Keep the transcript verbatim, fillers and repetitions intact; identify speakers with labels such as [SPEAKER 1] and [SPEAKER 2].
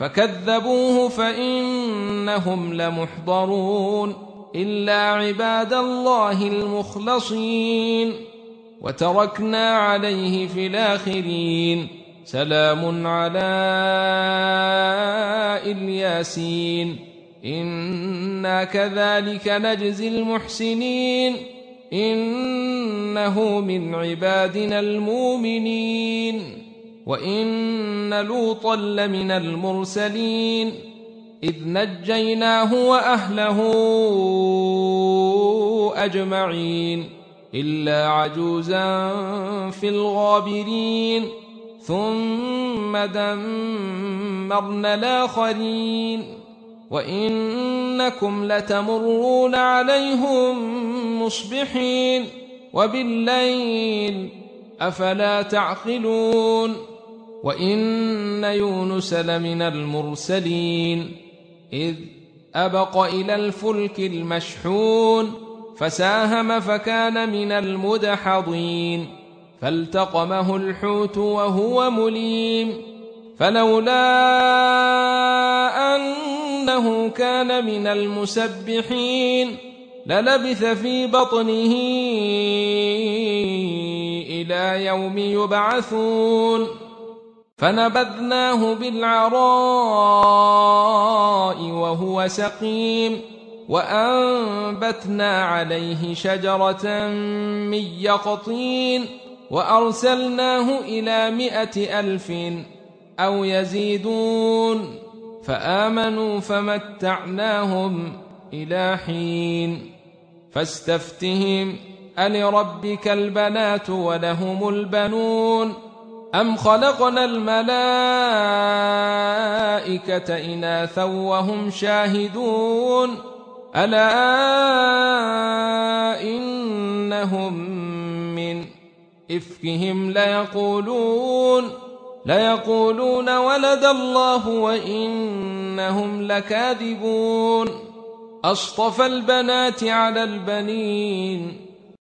[SPEAKER 1] فكذبوه فإنهم لمحضرون إلا عباد الله المخلصين. وتركنا عليه في الآخرين سلام على الياسين إنا كذلك نجزي المحسنين إنه من عبادنا المؤمنين. وإن لوطا لمن المرسلين إذ نجيناه وأهله أجمعين إلا عجوزا في الغابرين ثم دمرنا الآخرين. وإنكم لتمرون عليهم مصبحين وبالليل أفلا تعقلون. وإن يونس لمن المرسلين إذ أبق إلى الفلك المشحون فساهم فكان من المدحضين فالتقمه الحوت وهو مليم فلولا أنه كان من المسبحين للبث في بطنه إلى يوم يبعثون فنبذناه بالعراء وهو سقيم وأنبتنا عليه شجرة من يقطين وأرسلناه إلى مائة ألف أو يزيدون فآمنوا فمتعناهم إلى حين. فاستفتهم ألربك البنات ولهم البنون أم خلقنا الملائكة إناثا وهم شاهدون ألا إنهم من إفكهم ليقولون ليقولون ولد الله وإنهم لكاذبون أصطفى البنات على البنين